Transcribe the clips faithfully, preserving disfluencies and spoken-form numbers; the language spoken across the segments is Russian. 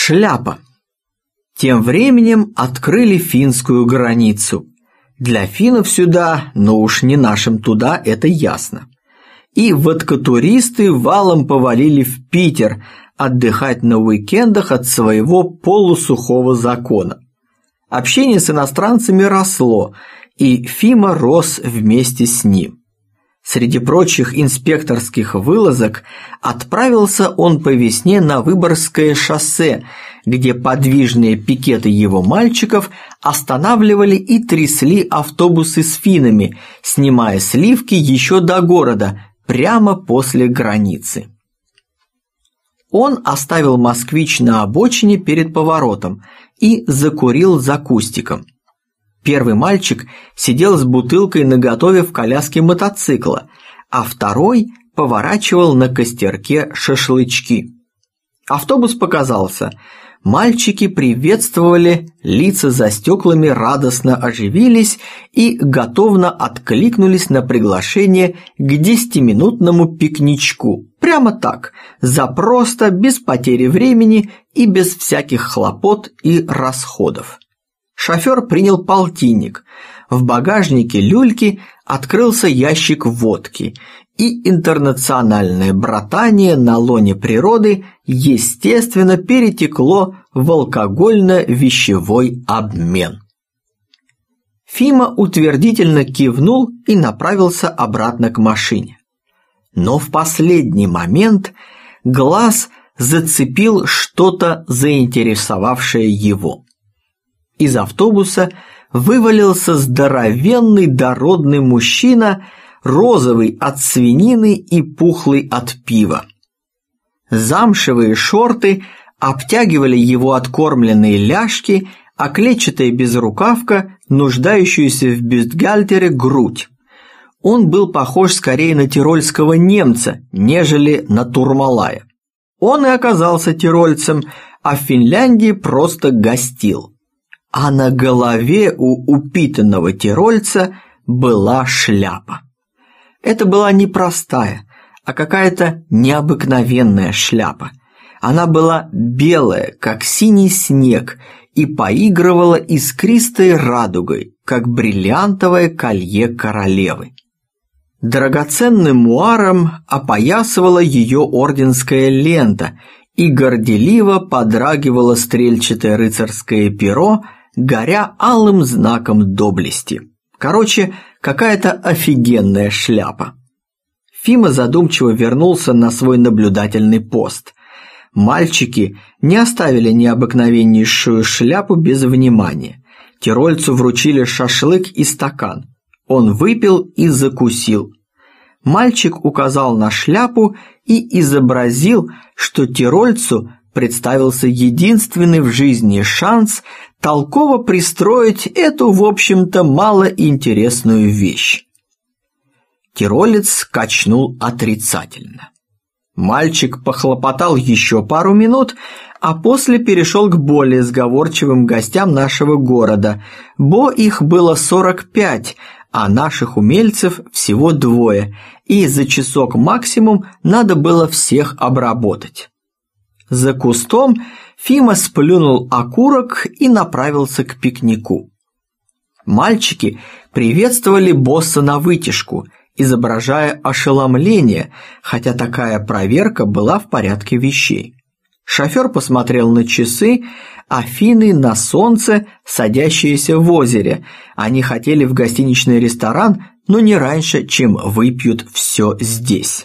Шляпа. Тем временем открыли финскую границу. Для финнов сюда, но уж не нашим туда, это ясно. И водкотуристы валом повалили в Питер отдыхать на уикендах от своего полусухого закона. Общение с иностранцами росло, и Фима рос вместе с ним. Среди прочих инспекторских вылазок отправился он по весне на Выборгское шоссе, где подвижные пикеты его мальчиков останавливали и трясли автобусы с финнами, снимая сливки еще до города, прямо после границы. Он оставил «Москвич» на обочине перед поворотом и закурил за кустиком. Первый мальчик сидел с бутылкой наготове в коляске мотоцикла, а второй поворачивал на костерке шашлычки. Автобус показался. Мальчики приветствовали, лица за стеклами радостно оживились и готовно откликнулись на приглашение к десятиминутному пикничку. Прямо так, запросто, без потери времени и без всяких хлопот и расходов. Шофер принял полтинник. В багажнике люльки открылся ящик водки, и интернациональное братание на лоне природы, естественно, перетекло в алкогольно-вещевой обмен. Фима утвердительно кивнул и направился обратно к машине. Но в последний момент глаз зацепил что-то, заинтересовавшее его. Из автобуса вывалился здоровенный дородный мужчина, розовый от свинины и пухлый от пива. Замшевые шорты обтягивали его откормленные ляжки, а клетчатая безрукавка, нуждающуюся в бюстгальтере, грудь. Он был похож скорее на тирольского немца, нежели на Турмалая. Он и оказался тирольцем, а в Финляндии просто гостил. А на голове у упитанного тирольца была шляпа. Это была не простая, а какая-то необыкновенная шляпа. Она была белая, как синий снег, и поигрывала искристой радугой, как бриллиантовое колье королевы. Драгоценным муаром опоясывала ее орденская лента, и горделиво подрагивало стрельчатое рыцарское перо, горя алым знаком доблести. Короче, какая-то офигенная шляпа. Фима задумчиво вернулся на свой наблюдательный пост. Мальчики не оставили необыкновеннейшую шляпу без внимания. Тирольцу вручили шашлык и стакан. Он выпил и закусил. Мальчик указал на шляпу и изобразил, что тирольцу представился единственный в жизни шанс толково пристроить эту, в общем-то, малоинтересную вещь. Тиролец качнул отрицательно. Мальчик похлопотал еще пару минут, а после перешел к более сговорчивым гостям нашего города, бо их было сорок пять, а наших умельцев всего двое, и за часок максимум надо было всех обработать. За кустом Фима сплюнул окурок и направился к пикнику. Мальчики приветствовали босса навытяжку, изображая ошеломление, хотя такая проверка была в порядке вещей. Шофер посмотрел на часы, а финны на солнце, садящееся в озере. Они хотели в гостиничный ресторан, но не раньше, чем выпьют все здесь.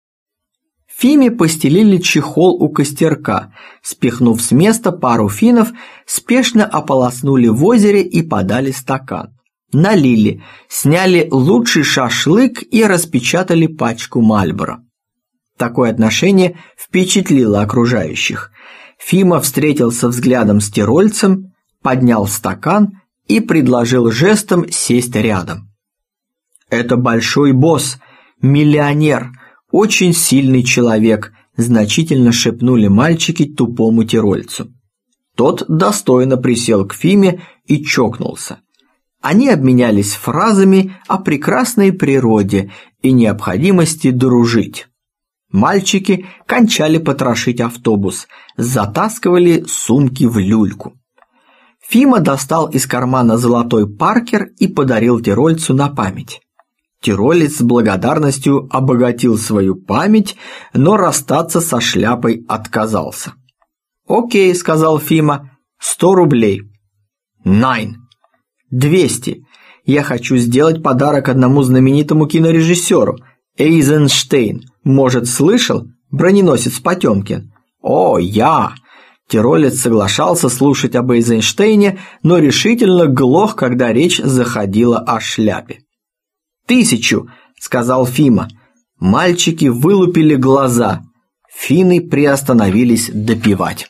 Фиме постелили чехол у костерка, спихнув с места пару финнов, спешно ополоснули в озере и подали стакан. Налили, сняли лучший шашлык и распечатали пачку Мальборо. Такое отношение впечатлило окружающих. Фима встретился взглядом с тирольцем, поднял стакан и предложил жестом сесть рядом. «Это большой босс, миллионер, очень сильный человек», значительно шепнули мальчики тупому тирольцу. Тот достойно присел к Фиме и чокнулся. Они обменялись фразами о прекрасной природе и необходимости дружить. Мальчики кончали потрошить автобус, затаскивали сумки в люльку. Фима достал из кармана золотой Паркер и подарил тирольцу на память. Тиролец с благодарностью обогатил свою память, но расстаться со шляпой отказался. «Окей», — сказал Фима, — «сто рублей». «Найн». «Двести. Я хочу сделать подарок одному знаменитому кинорежиссеру. Эйзенштейн. Может, слышал? Броненосец Потемкин». «О, я!» Тиролец соглашался слушать об Эйзенштейне, но решительно глох, когда речь заходила о шляпе. «Тысячу», — сказал Фима. Мальчики вылупили глаза. Финны приостановились допивать.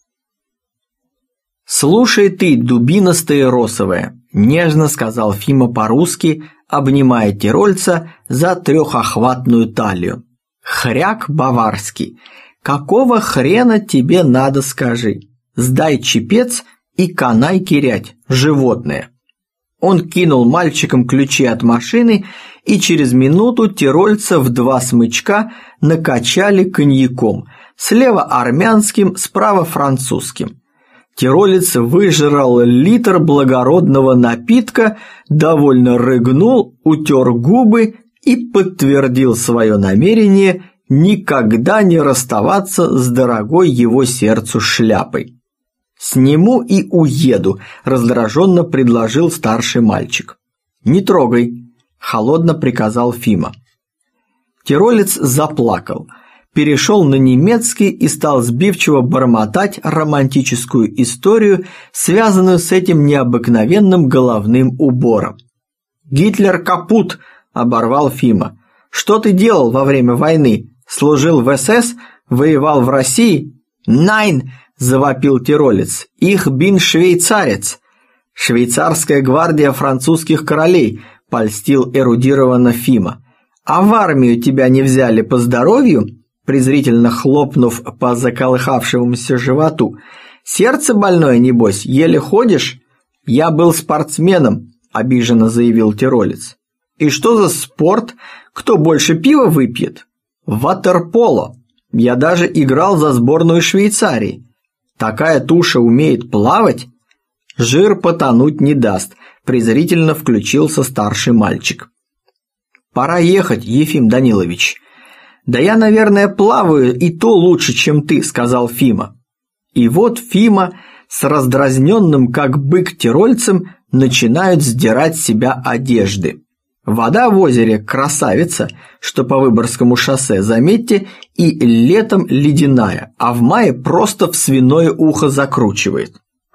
«Слушай ты, дубина стаиросовая», — нежно сказал Фима по-русски, обнимая тирольца за трехохватную талию. «Хряк баварский. Какого хрена тебе надо, скажи? Сдай чепец и канай кирять, животное». Он кинул мальчикам ключи от машины, и через минуту тирольца в два смычка накачали коньяком, слева армянским, справа французским. Тиролец выжрал литр благородного напитка, довольно рыгнул, утер губы и подтвердил свое намерение никогда не расставаться с дорогой его сердцу шляпой. «Сниму и уеду», – раздраженно предложил старший мальчик. «Не трогай», – холодно приказал Фима. Тиролец заплакал, перешел на немецкий и стал сбивчиво бормотать романтическую историю, связанную с этим необыкновенным головным убором. «Гитлер капут», – оборвал Фима. «Что ты делал во время войны? Служил в эс эс? Воевал в России?» «Найн!» – завопил тиролец. «Их бин швейцарец!» «Швейцарская гвардия французских королей», – польстил эрудированно Фима. «А в армию тебя не взяли по здоровью?» Презрительно хлопнув по заколыхавшемуся животу. «Сердце больное, небось, еле ходишь?» «Я был спортсменом», – обиженно заявил тиролец. «И что за спорт? Кто больше пива выпьет?» «Ватерполо. Я даже играл за сборную Швейцарии. Такая туша умеет плавать?» «Жир потонуть не даст», – презрительно включился старший мальчик. «Пора ехать, Ефим Данилович». «Да я, наверное, плаваю и то лучше, чем ты», – сказал Фима. И вот Фима с раздразненным, как бык, тирольцем начинают сдирать с себя одежды. Вода в озере красавица, что по Выборгскому шоссе, заметьте, и летом ледяная, а в мае просто в свиное ухо закручивает.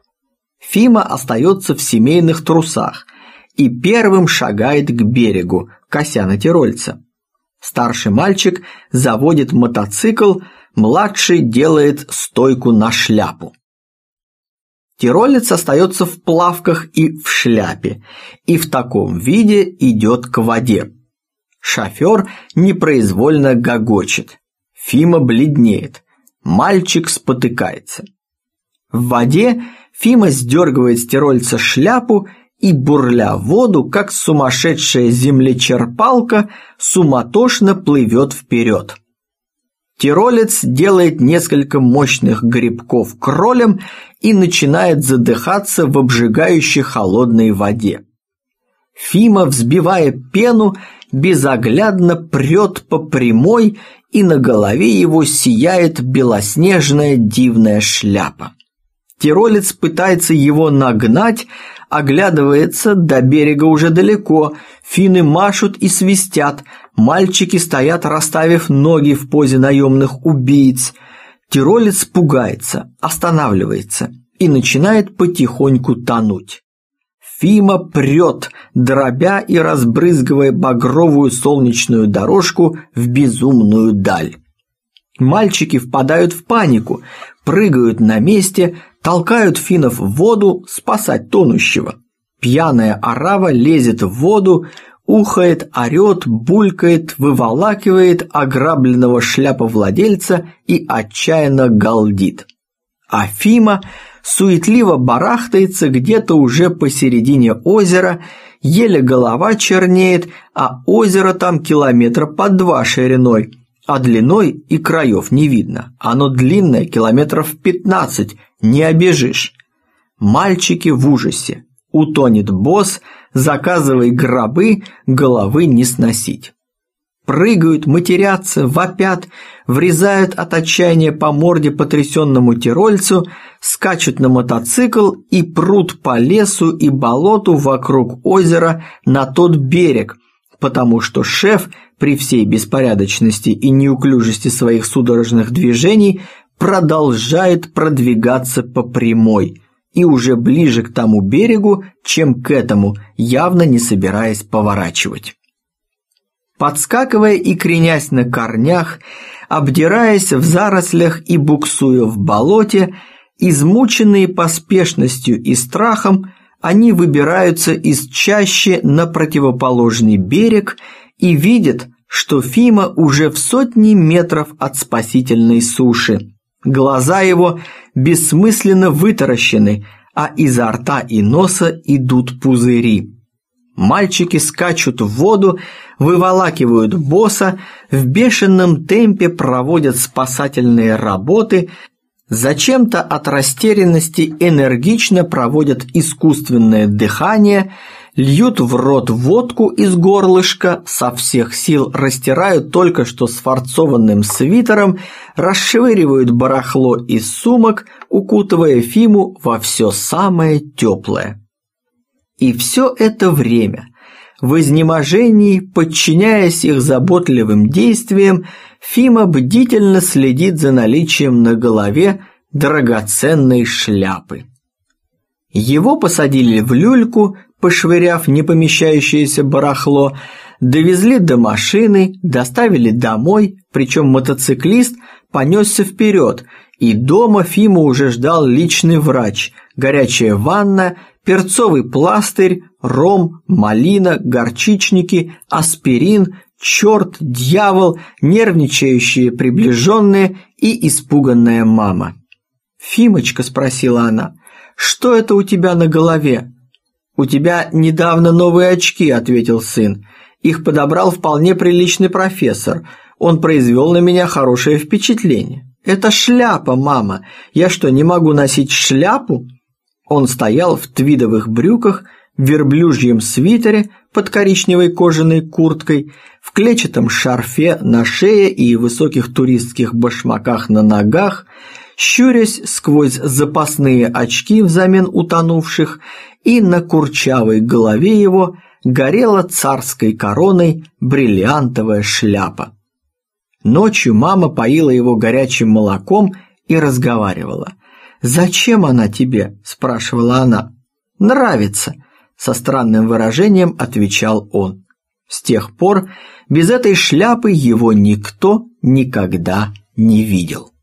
Фима остается в семейных трусах и первым шагает к берегу, кося на тирольца. Старший мальчик заводит мотоцикл, младший делает стойку на шляпу. Тиролец остается в плавках и в шляпе, и в таком виде идет к воде. Шофер непроизвольно гогочет. Фима бледнеет. Мальчик спотыкается. В воде Фима сдергивает с тирольца шляпу и, бурля воду, как сумасшедшая землечерпалка, суматошно плывет вперед. Тиролец делает несколько мощных грибков кролем и начинает задыхаться в обжигающей холодной воде. Фима, взбивая пену, безоглядно прет по прямой, и на голове его сияет белоснежная дивная шляпа. Тиролец пытается его нагнать, оглядывается, до берега уже далеко, финны машут и свистят, мальчики стоят, расставив ноги в позе наемных убийц. Тиролец пугается, останавливается и начинает потихоньку тонуть. Фима прет, дробя и разбрызгивая багровую солнечную дорожку в безумную даль. Мальчики впадают в панику, прыгают на месте, толкают финнов в воду спасать тонущего. Пьяная орава лезет в воду, ухает, орет, булькает, выволакивает ограбленного шляповладельца и отчаянно галдит. А Фима суетливо барахтается где-то уже посередине озера, еле голова чернеет, а озеро там километра по два шириной, а длиной и краев не видно. Оно длинное, километров пятнадцать, не обежишь. Мальчики в ужасе. Утонет босс, заказывай гробы, головы не сносить. Прыгают, матерятся, вопят, врезают от отчаяния по морде потрясенному тирольцу, скачут на мотоцикл и прут по лесу и болоту вокруг озера на тот берег, потому что шеф при всей беспорядочности и неуклюжести своих судорожных движений продолжает продвигаться по прямой и уже ближе к тому берегу, чем к этому, явно не собираясь поворачивать. Подскакивая и кренясь на корнях, обдираясь в зарослях и буксуя в болоте, измученные поспешностью и страхом, они выбираются из чащи на противоположный берег и видят, что Фима уже в сотни метров от спасительной суши. Глаза его бессмысленно вытаращены, а изо рта и носа идут пузыри. Мальчики скачут в воду, выволакивают босса, в бешеном темпе проводят спасательные работы, зачем-то от растерянности энергично проводят искусственное дыхание, льют в рот водку из горлышка, со всех сил растирают только что сфарцованным свитером, расшвыривают барахло из сумок, укутывая Фиму во все самое теплое. И все это время, в изнеможении, подчиняясь их заботливым действиям, Фима бдительно следит за наличием на голове драгоценной шляпы. Его посадили в люльку, пошвыряв непомещающееся барахло, довезли до машины, доставили домой, причем мотоциклист понесся вперед, и дома Фиму уже ждал личный врач, горячая ванна, перцовый пластырь, ром, малина, горчичники, аспирин, черт, дьявол, нервничающие приближенные и испуганная мама. «Фимочка», — спросила она, — «что это у тебя на голове?» «У тебя недавно новые очки», — ответил сын. «Их подобрал вполне приличный профессор. Он произвел на меня хорошее впечатление». «Это шляпа, мама. Я что, не могу носить шляпу?» Он стоял в твидовых брюках, в верблюжьем свитере под коричневой кожаной курткой, в клетчатом шарфе на шее и высоких туристских башмаках на ногах, щурясь сквозь запасные очки взамен утонувших, и на курчавой голове его горела царской короной бриллиантовая шляпа. Ночью мама поила его горячим молоком и разговаривала. «Зачем она тебе?» – спрашивала она. «Нравится», – со странным выражением отвечал он. С тех пор без этой шляпы его никто никогда не видел.